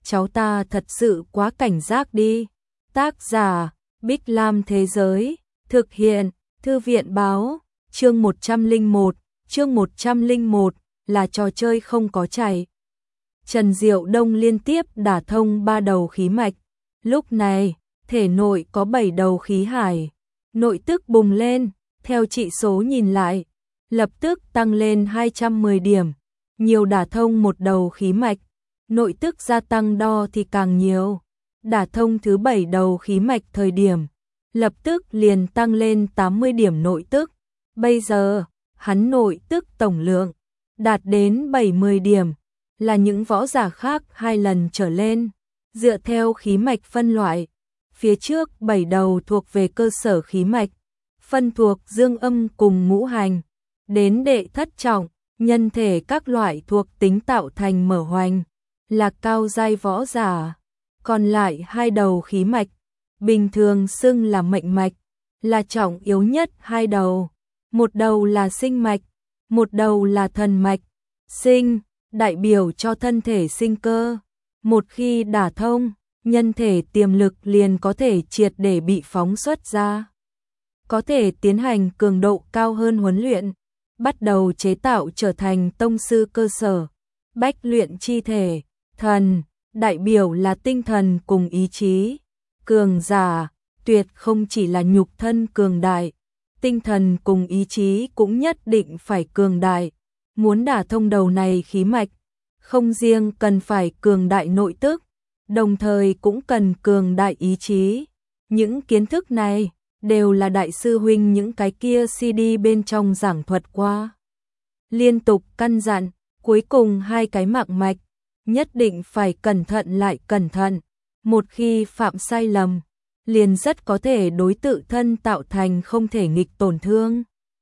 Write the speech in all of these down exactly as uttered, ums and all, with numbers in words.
cháu ta thật sự quá cảnh giác đi. Tác giả, Bích Lam Thế Giới, thực hiện, Thư viện Báo, chương một trăm lẻ một, chương một trăm lẻ một, là trò chơi không có chạy. Trần Diệu Đông liên tiếp đả thông ba đầu khí mạch, lúc này, thể nội có bảy đầu khí hải, nội tức bùng lên, theo trị số nhìn lại, lập tức tăng lên hai trăm mười điểm, nhiều đả thông một đầu khí mạch, nội tức gia tăng đo thì càng nhiều, đả thông thứ bảy đầu khí mạch thời điểm, lập tức liền tăng lên tám mươi điểm nội tức, bây giờ, hắn nội tức tổng lượng, đạt đến bảy mươi điểm, là những võ giả khác hai lần trở lên, dựa theo khí mạch phân loại, phía trước bảy đầu thuộc về cơ sở khí mạch, phân thuộc dương âm cùng ngũ hành, đến đệ thất trọng, nhân thể các loại thuộc tính tạo thành mở hoành, là cao giai võ giả, còn lại hai đầu khí mạch, bình thường xưng là mệnh mạch, là trọng yếu nhất hai đầu, một đầu là sinh mạch, một đầu là thần mạch, sinh, đại biểu cho thân thể sinh cơ, một khi đả thông, nhân thể tiềm lực liền có thể triệt để bị phóng xuất ra, có thể tiến hành cường độ cao hơn huấn luyện, bắt đầu chế tạo trở thành tông sư cơ sở, bách luyện chi thể, thần, đại biểu là tinh thần cùng ý chí, cường giả, tuyệt không chỉ là nhục thân cường đại, tinh thần cùng ý chí cũng nhất định phải cường đại, muốn đả thông đầu này khí mạch, không riêng cần phải cường đại nội tức, đồng thời cũng cần cường đại ý chí, những kiến thức này đều là đại sư huynh những cái kia xê đê bên trong giảng thuật qua. Liên tục căn dặn, cuối cùng hai cái mạng mạch, nhất định phải cẩn thận lại cẩn thận, một khi phạm sai lầm, liền rất có thể đối tự thân tạo thành không thể nghịch tổn thương.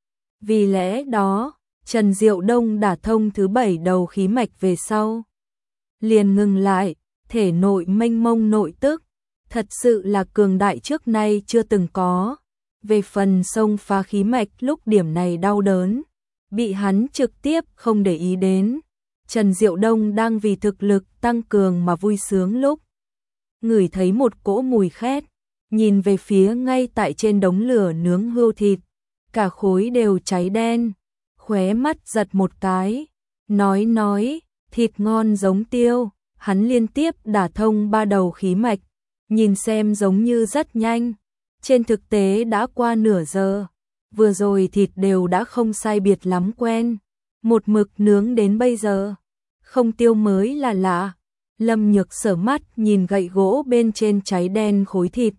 Vì lẽ đó, Trần Diệu Đông đả thông thứ bảy đầu khí mạch về sau. Liền ngừng lại, thể nội mênh mông nội tức, thật sự là cường đại trước nay chưa từng có. Về phần xông phá khí mạch lúc điểm này đau đớn, bị hắn trực tiếp không để ý đến. Trần Diệu Đông đang vì thực lực tăng cường mà vui sướng lúc. Ngửi thấy một cỗ mùi khét, nhìn về phía ngay tại trên đống lửa nướng hươu thịt, cả khối đều cháy đen, khóe mắt giật một cái, nói nói, thịt ngon giống tiêu, hắn liên tiếp đả thông ba đầu khí mạch, nhìn xem giống như rất nhanh, trên thực tế đã qua nửa giờ, vừa rồi thịt đều đã không sai biệt lắm quen, một mực nướng đến bây giờ, không tiêu mới là lạ. Lâm Nhược Sở mắt nhìn gậy gỗ bên trên cháy đen khối thịt.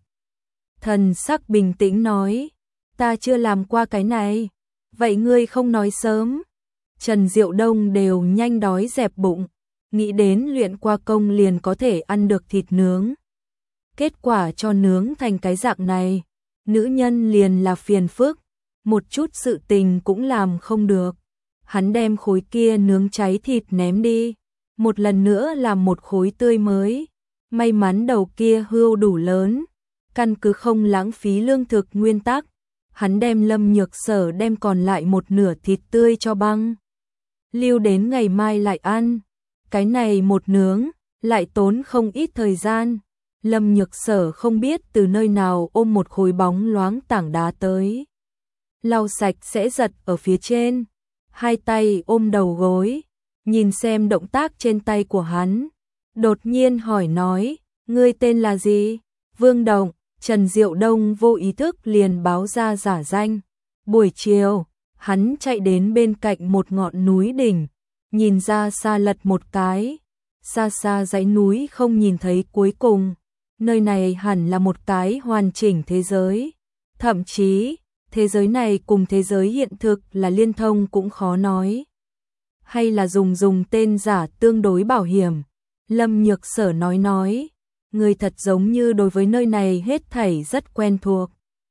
Thần sắc bình tĩnh nói, ta chưa làm qua cái này, vậy ngươi không nói sớm. Trần Diệu Đông đều nhanh đói dẹp bụng, nghĩ đến luyện qua công liền có thể ăn được thịt nướng. Kết quả cho nướng thành cái dạng này, nữ nhân liền là phiền phức, một chút sự tình cũng làm không được. Hắn đem khối kia nướng cháy thịt ném đi, một lần nữa làm một khối tươi mới. May mắn đầu kia hươu đủ lớn, căn cứ không lãng phí lương thực nguyên tắc, hắn đem Lâm Nhược Sở đem còn lại một nửa thịt tươi cho băng. Lưu đến ngày mai lại ăn, cái này một nướng, lại tốn không ít thời gian. Lâm Nhược Sở không biết từ nơi nào ôm một khối bóng loáng tảng đá tới. Lau sạch sẽ giật ở phía trên, hai tay ôm đầu gối, nhìn xem động tác trên tay của hắn. Đột nhiên hỏi nói, ngươi tên là gì? Vương Động. Trần Diệu Đông vô ý thức liền báo ra giả danh. Buổi chiều, hắn chạy đến bên cạnh một ngọn núi đỉnh, nhìn ra xa lật một cái. Xa xa dãy núi không nhìn thấy cuối cùng. Nơi này hẳn là một cái hoàn chỉnh thế giới. Thậm chí, thế giới này cùng thế giới hiện thực là liên thông cũng khó nói. Hay là dùng dùng tên giả tương đối bảo hiểm. Lâm Nhược Sở nói nói, người thật giống như đối với nơi này hết thảy rất quen thuộc.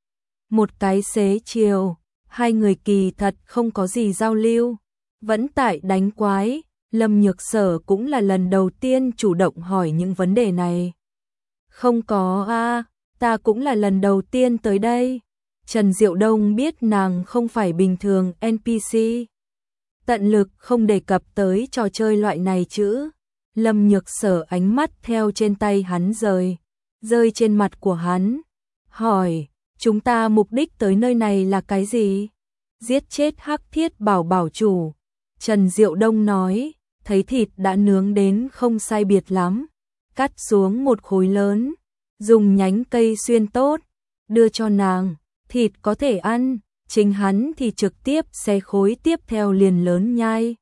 Một cái xế chiều, hai người kỳ thật không có gì giao lưu, vẫn tại đánh quái, Lâm Nhược Sở cũng là lần đầu tiên chủ động hỏi những vấn đề này. Không có a, ta cũng là lần đầu tiên tới đây. Trần Diệu Đông biết nàng không phải bình thường en pê xê. Tận lực không đề cập tới trò chơi loại này chứ. Lâm Nhược Sở ánh mắt theo trên tay hắn rời, rơi trên mặt của hắn, hỏi, chúng ta mục đích tới nơi này là cái gì? Giết chết Hắc Thiết Bảo bảo chủ. Trần Diệu Đông nói, thấy thịt đã nướng đến không sai biệt lắm, cắt xuống một khối lớn, dùng nhánh cây xuyên tốt, đưa cho nàng, thịt có thể ăn, chính hắn thì trực tiếp xé khối tiếp theo liền lớn nhai.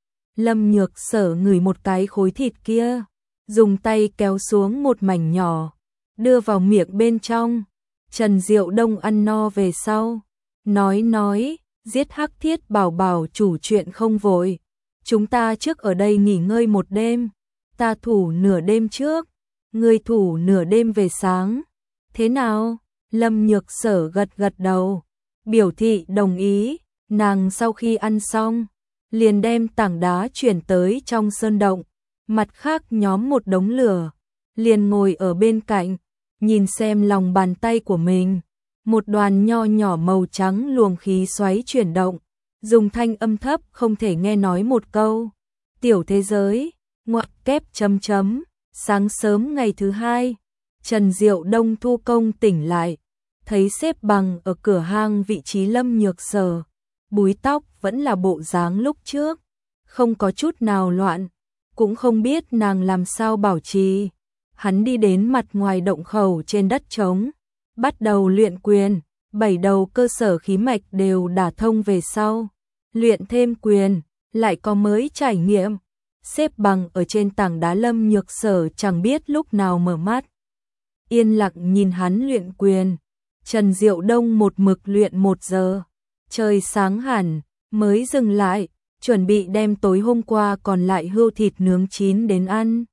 Lâm Nhược Sở ngửi một cái khối thịt kia, dùng tay kéo xuống một mảnh nhỏ, đưa vào miệng bên trong. Trần Diệu Đông ăn no về sau, nói nói, giết Hắc Thiết Bảo bảo chủ chuyện không vội, chúng ta trước ở đây nghỉ ngơi một đêm, ta thủ nửa đêm trước, ngươi thủ nửa đêm về sáng. Thế nào? Lâm Nhược Sở gật gật đầu, biểu thị đồng ý. Nàng sau khi ăn xong, liền đem tảng đá chuyển tới trong sơn động, mặt khác nhóm một đống lửa, liền ngồi ở bên cạnh, nhìn xem lòng bàn tay của mình, một đoàn nho nhỏ màu trắng luồng khí xoáy chuyển động, dùng thanh âm thấp không thể nghe nói một câu. Tiểu thế giới, ngoặc kép chấm chấm, sáng sớm ngày thứ hai, Trần Diệu Đông thu công tỉnh lại, thấy xếp bằng ở cửa hang vị trí Lâm Nhược Sở, búi tóc vẫn là bộ dáng lúc trước, không có chút nào loạn, cũng không biết nàng làm sao bảo trì. Hắn đi đến mặt ngoài động khẩu trên đất trống, bắt đầu luyện quyền, bảy đầu cơ sở khí mạch đều đả thông về sau, luyện thêm quyền, lại có mới trải nghiệm. Xếp bằng ở trên tảng đá Lâm Nhược Sở chẳng biết lúc nào mở mắt, yên lặng nhìn hắn luyện quyền. Trần Diệu Đông một mực luyện một giờ, trời sáng hẳn mới dừng lại, chuẩn bị đem tối hôm qua còn lại hươu thịt nướng chín đến ăn.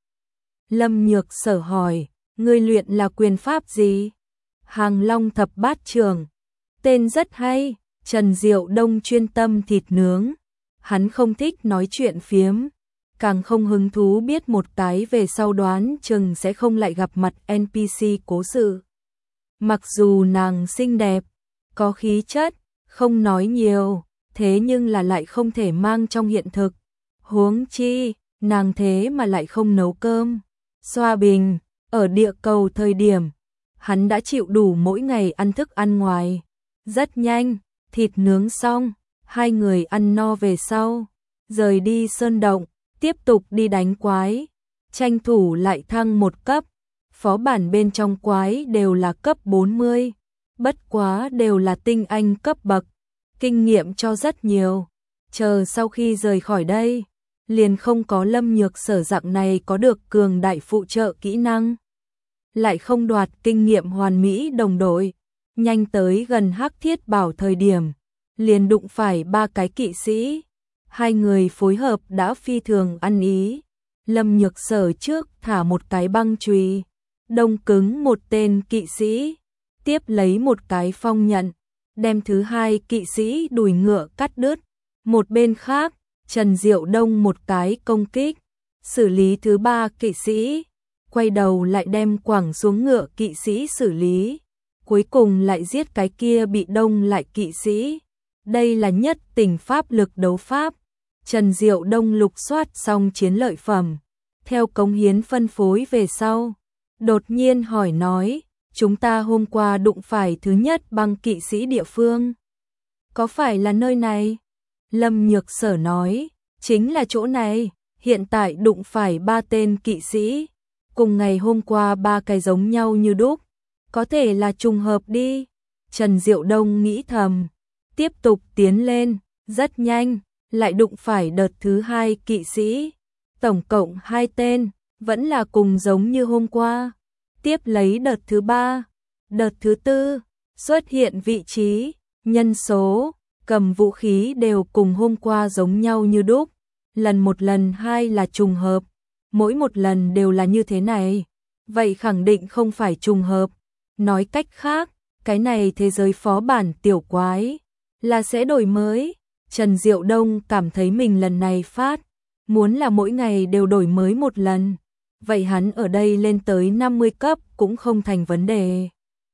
Lâm Nhược Sở hỏi, ngươi luyện là quyền pháp gì? Hàng Long Thập Bát Trường, tên rất hay. Trần Diệu Đông chuyên tâm thịt nướng, hắn không thích nói chuyện phiếm, càng không hứng thú biết một cái về sau đoán chừng sẽ không lại gặp mặt en pê xê cố sự. Mặc dù nàng xinh đẹp, có khí chất, không nói nhiều, thế nhưng là lại không thể mang trong hiện thực. Huống chi, nàng thế mà lại không nấu cơm, xoa bình, ở địa cầu thời điểm, hắn đã chịu đủ mỗi ngày ăn thức ăn ngoài. Rất nhanh, thịt nướng xong, hai người ăn no về sau, rời đi sơn động, tiếp tục đi đánh quái, tranh thủ lại thăng một cấp. Phó bản bên trong quái đều là cấp bốn mươi, bất quá đều là tinh anh cấp bậc, kinh nghiệm cho rất nhiều. Chờ sau khi rời khỏi đây, liền không có Lâm Nhược Sở dạng này có được cường đại phụ trợ kỹ năng, lại không đoạt kinh nghiệm hoàn mỹ đồng đội. Nhanh tới gần Hắc Thiết Bảo thời điểm, liền đụng phải ba cái kỵ sĩ, hai người phối hợp đã phi thường ăn ý. Lâm Nhược Sở trước thả một cái băng chùy, đông cứng một tên kỵ sĩ, tiếp lấy một cái phong nhận, đem thứ hai kỵ sĩ đùi ngựa cắt đứt. Một bên khác, Trần Diệu Đông một cái công kích, xử lý thứ ba kỵ sĩ, quay đầu lại đem quẳng xuống ngựa kỵ sĩ xử lý, cuối cùng lại giết cái kia bị đông lại kỵ sĩ. Đây là nhất tình pháp lực đấu pháp. Trần Diệu Đông lục soát xong chiến lợi phẩm, theo cống hiến phân phối về sau, đột nhiên hỏi nói, chúng ta hôm qua đụng phải thứ nhất băng kỵ sĩ địa phương, có phải là nơi này? Lâm Nhược Sở nói, chính là chỗ này, hiện tại đụng phải ba tên kỵ sĩ, cùng ngày hôm qua ba cái giống nhau như đúc, có thể là trùng hợp đi. Trần Diệu Đông nghĩ thầm, tiếp tục tiến lên, rất nhanh, lại đụng phải đợt thứ hai kỵ sĩ, tổng cộng hai tên, vẫn là cùng giống như hôm qua. Tiếp lấy đợt thứ ba, đợt thứ tư, xuất hiện vị trí, nhân số, cầm vũ khí đều cùng hôm qua giống nhau như đúc. Lần một lần hai là trùng hợp, mỗi một lần đều là như thế này, vậy khẳng định không phải trùng hợp. Nói cách khác, cái này thế giới phó bản tiểu quái là sẽ đổi mới. Trần Diệu Đông cảm thấy mình lần này phát, muốn là mỗi ngày đều đổi mới một lần, vậy hắn ở đây lên tới năm mươi cấp cũng không thành vấn đề.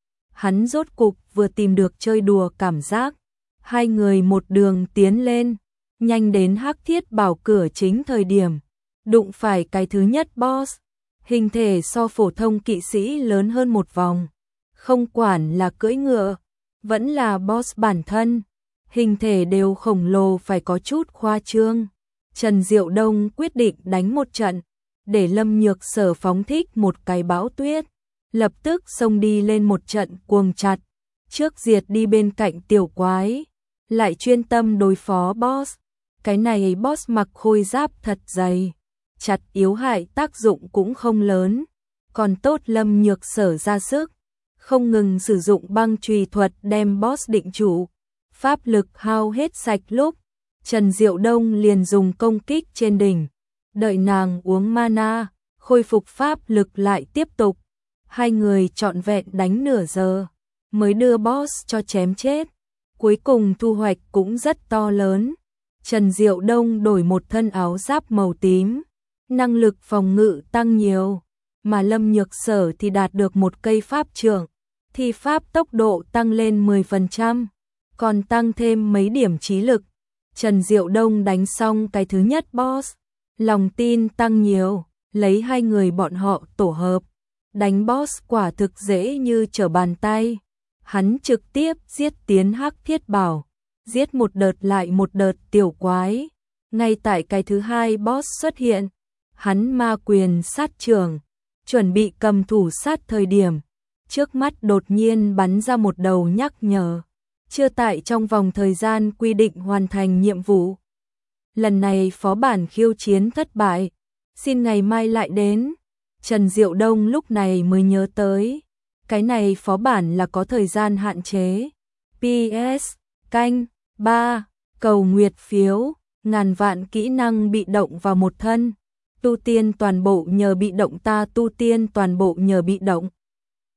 Hắn rốt cục vừa tìm được chơi đùa cảm giác. Hai người một đường tiến lên, nhanh đến Hắc Thiết Bảo cửa chính thời điểm, đụng phải cái thứ nhất boss, hình thể so phổ thông kỵ sĩ lớn hơn một vòng, không quản là cưỡi ngựa, vẫn là boss bản thân, hình thể đều khổng lồ phải có chút khoa trương. Trần Diệu Đông quyết định đánh một trận, để Lâm Nhược Sở phóng thích một cái bão tuyết, lập tức xông đi lên một trận cuồng chặt, trước diệt đi bên cạnh tiểu quái, lại chuyên tâm đối phó boss. Cái này boss mặc khôi giáp thật dày, chặt yếu hại tác dụng cũng không lớn, còn tốt Lâm Nhược Sở ra sức, không ngừng sử dụng băng chùy thuật đem boss định trụ, pháp lực hao hết sạch lúc, Trần Diệu Đông liền dùng công kích trên đỉnh, đợi nàng uống mana, khôi phục pháp lực lại tiếp tục. Hai người trọn vẹn đánh nửa giờ, mới đưa boss cho chém chết, cuối cùng thu hoạch cũng rất to lớn. Trần Diệu Đông đổi một thân áo giáp màu tím, năng lực phòng ngự tăng nhiều, mà Lâm Nhược Sở thì đạt được một cây pháp trượng, thi pháp tốc độ tăng lên mười phần trăm, còn tăng thêm mấy điểm trí lực. Trần Diệu Đông đánh xong cái thứ nhất boss, lòng tin tăng nhiều, lấy hai người bọn họ tổ hợp, đánh boss quả thực dễ như trở bàn tay. Hắn trực tiếp giết tiến Hắc Thiết Bảo, giết một đợt lại một đợt tiểu quái. Ngay tại cái thứ hai boss xuất hiện, hắn ma quyền sát trường, chuẩn bị cầm thủ sát thời điểm, trước mắt đột nhiên bắn ra một đầu nhắc nhở, chưa tại trong vòng thời gian quy định hoàn thành nhiệm vụ. Lần này phó bản khiêu chiến thất bại, xin ngày mai lại đến. Trần Diệu Đông lúc này mới nhớ tới, cái này phó bản là có thời gian hạn chế. pê ét canh ba cầu nguyệt phiếu, ngàn vạn kỹ năng bị động vào một thân, tu tiên toàn bộ nhờ bị động, ta tu tiên toàn bộ nhờ bị động.